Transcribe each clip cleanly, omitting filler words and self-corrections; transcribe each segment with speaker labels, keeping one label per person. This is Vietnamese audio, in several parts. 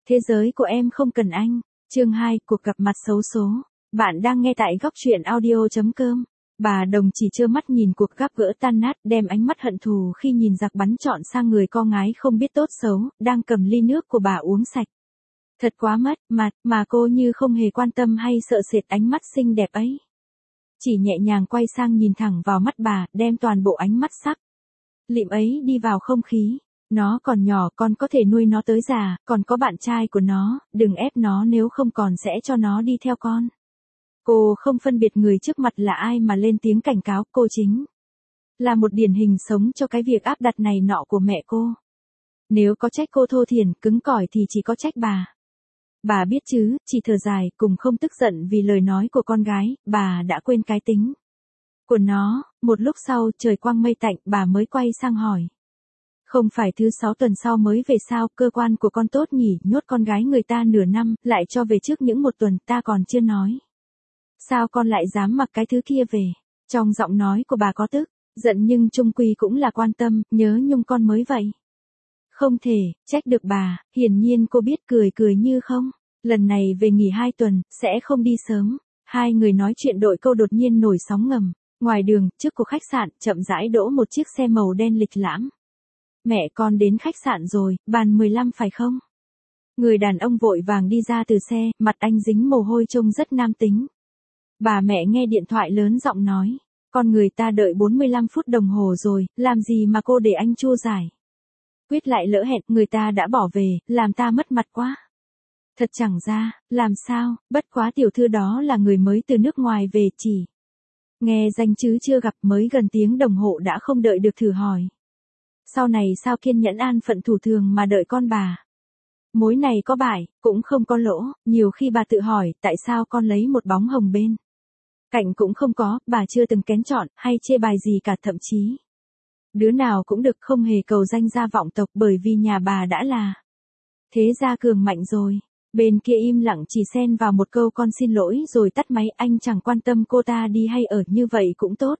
Speaker 1: Thế giới của em không cần anh. Chương 2, cuộc gặp mặt xấu số. Bạn đang nghe tại góc truyện audio.com. Bà Đồng chỉ trơ mắt nhìn cuộc gặp gỡ tan nát, đem ánh mắt hận thù khi nhìn giặc bắn trọn sang người con gái không biết tốt xấu, đang cầm ly nước của bà uống sạch. Thật quá mất mặt, mà cô như không hề quan tâm hay sợ sệt ánh mắt xinh đẹp ấy. Chỉ nhẹ nhàng quay sang nhìn thẳng vào mắt bà, đem toàn bộ ánh mắt sắc lịm ấy đi vào không khí. Nó còn nhỏ, con có thể nuôi nó tới già, còn có bạn trai của nó, đừng ép nó, nếu không còn sẽ cho nó đi theo con. Cô không phân biệt người trước mặt là ai mà lên tiếng cảnh cáo, cô chính là một điển hình sống cho cái việc áp đặt này nọ của mẹ cô. Nếu có trách cô thô thiển, cứng cỏi thì chỉ có trách bà. Bà biết chứ, chỉ thở dài, cùng không tức giận vì lời nói của con gái, bà đã quên cái tính của nó. Một lúc sau, trời quang mây tạnh, bà mới quay sang hỏi. Không phải thứ 6 tuần sau mới về sao, cơ quan của con tốt nhỉ, nhốt con gái người ta nửa năm, lại cho về trước những một tuần, ta còn chưa nói. Sao con lại dám mặc cái thứ kia về? Trong giọng nói của bà có tức, giận nhưng chung quy cũng là quan tâm, nhớ nhung con mới vậy. Không thể, trách được bà, hiển nhiên cô biết, cười cười như không. Lần này về nghỉ 2 tuần, sẽ không đi sớm. Hai người nói chuyện đội câu đột nhiên nổi sóng ngầm. Ngoài đường, trước của khách sạn, chậm rãi đỗ một chiếc xe màu đen lịch lãm. Mẹ con đến khách sạn rồi, bàn 15 phải không? Người đàn ông vội vàng đi ra từ xe, mặt anh dính mồ hôi trông rất nam tính. Bà mẹ nghe điện thoại lớn giọng nói. Con người ta đợi 45 phút đồng hồ rồi, làm gì mà cô để anh chua giải. Quyết lại lỡ hẹn, người ta đã bỏ về, làm ta mất mặt quá. Thật chẳng ra, làm sao, bất quá tiểu thư đó là người mới từ nước ngoài về, chỉ nghe danh chứ chưa gặp, mới gần tiếng đồng hồ đã không đợi được thử hỏi. Sau này sao kiên nhẫn an phận thủ thường mà đợi con bà. Mối này có bại, cũng không có lỗ, nhiều khi bà tự hỏi, tại sao con lấy một bóng hồng bên cạnh cũng không có, bà chưa từng kén chọn, hay chê bài gì cả, thậm chí đứa nào cũng được, không hề cầu danh gia vọng tộc, bởi vì nhà bà đã là thế gia cường mạnh rồi. Bên kia im lặng chỉ xen vào một câu con xin lỗi rồi tắt máy, anh chẳng quan tâm cô ta đi hay ở, như vậy cũng tốt.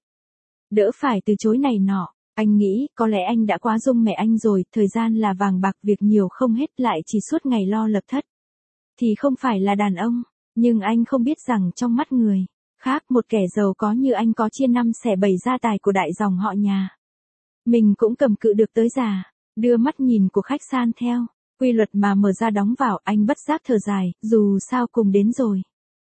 Speaker 1: Đỡ phải từ chối này nọ. Anh nghĩ, có lẽ anh đã quá dung mẹ anh rồi, thời gian là vàng bạc, việc nhiều không hết, lại chỉ suốt ngày lo lập thất. Thì không phải là đàn ông, nhưng anh không biết rằng trong mắt người khác, một kẻ giàu có như anh có chia 5 xẻ 7 gia tài của đại dòng họ nhà. Mình cũng cầm cự được tới già. Đưa mắt nhìn của khách san theo quy luật mà mở ra đóng vào, anh bất giác thở dài, dù sao cùng đến rồi.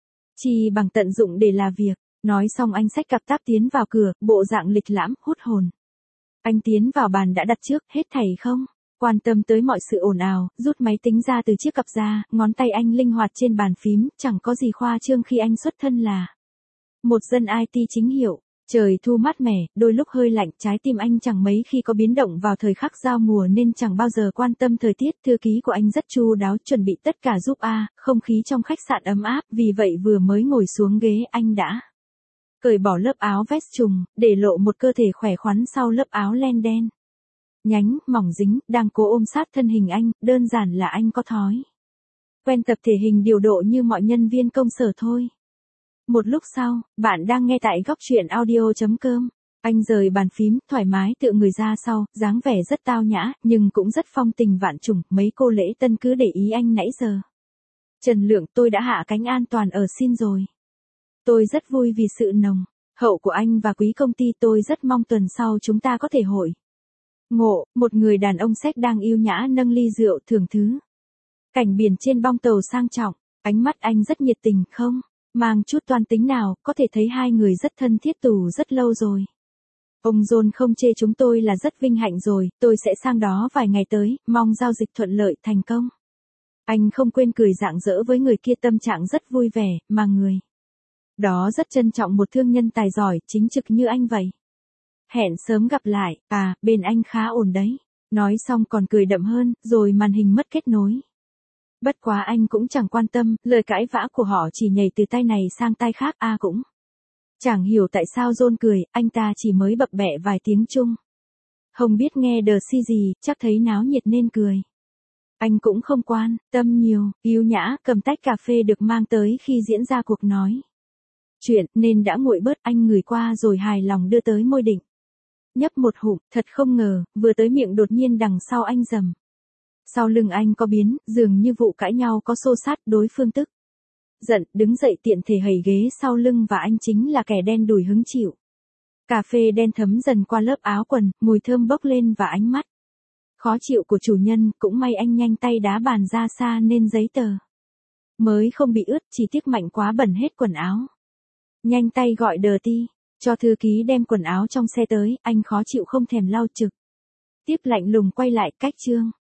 Speaker 1: Chỉ bằng tận dụng để là việc. Nói xong anh xách cặp táp tiến vào cửa, bộ dạng lịch lãm, hút hồn. Anh tiến vào bàn đã đặt trước, hết thảy không quan tâm tới mọi sự ồn ào, rút máy tính ra từ chiếc cặp ra, ngón tay anh linh hoạt trên bàn phím, chẳng có gì khoa trương khi anh xuất thân là một dân IT chính hiệu. Trời thu mát mẻ, đôi lúc hơi lạnh, trái tim anh chẳng mấy khi có biến động vào thời khắc giao mùa nên chẳng bao giờ quan tâm thời tiết. Thư ký của anh rất chu đáo, chuẩn bị tất cả giúp không khí trong khách sạn ấm áp, vì vậy vừa mới ngồi xuống ghế anh đã cởi bỏ lớp áo vest trùng, để lộ một cơ thể khỏe khoắn sau lớp áo len đen nhánh, mỏng dính, đang cố ôm sát thân hình anh, đơn giản là anh có thói quen tập thể hình điều độ như mọi nhân viên công sở thôi. Một lúc sau, bạn đang nghe tại góc truyện audio.com. Anh rời bàn phím, thoải mái tựa người ra sau, dáng vẻ rất tao nhã, nhưng cũng rất phong tình vạn trùng, mấy cô lễ tân cứ để ý anh nãy giờ. Trần Lượng, tôi đã hạ cánh an toàn ở Sin rồi. Tôi rất vui vì sự nồng hậu của anh và quý công ty, tôi rất mong tuần sau chúng ta có thể hội ngộ. Một người đàn ông séc đang yêu nhã nâng ly rượu thưởng thứ cảnh biển trên bong tàu sang trọng. Ánh mắt anh rất nhiệt tình, không mang chút toan tính nào, có thể thấy hai người rất thân thiết từ rất lâu rồi. Ông John không chê chúng tôi là rất vinh hạnh rồi, tôi sẽ sang đó vài ngày tới, mong giao dịch thuận lợi, thành công. Anh không quên cười rạng rỡ với người kia, tâm trạng rất vui vẻ, mà người đó rất trân trọng một thương nhân tài giỏi, chính trực như anh vậy. Hẹn sớm gặp lại, bên anh khá ổn đấy. Nói xong còn cười đậm hơn, rồi màn hình mất kết nối. Bất quá anh cũng chẳng quan tâm, lời cãi vã của họ chỉ nhảy từ tay này sang tay khác, cũng chẳng hiểu tại sao John cười, anh ta chỉ mới bập bẹ vài tiếng Trung không biết nghe đờ si gì, chắc thấy náo nhiệt nên cười. Anh cũng không quan tâm nhiều, yêu nhã cầm tách cà phê được mang tới khi diễn ra cuộc nói chuyện, nên đã nguội bớt. Anh ngửi qua rồi hài lòng đưa tới môi định nhấp một hụm, thật không ngờ, vừa tới miệng đột nhiên đằng sau anh rầm Sau lưng anh có biến, dường như vụ cãi nhau có xô xát, đối phương tức giận, đứng dậy tiện thể hầy ghế sau lưng và anh chính là kẻ đen đủi hứng chịu. Cà phê đen thấm dần qua lớp áo quần, mùi thơm bốc lên và ánh mắt khó chịu của chủ nhân, cũng may anh nhanh tay đá bàn ra xa nên giấy tờ mới không bị ướt, chỉ tiếc mạnh quá bẩn hết quần áo. Nhanh tay gọi đờ ti, cho thư ký đem quần áo trong xe tới, anh khó chịu không thèm lau trực tiếp lạnh lùng quay lại, cách Trương.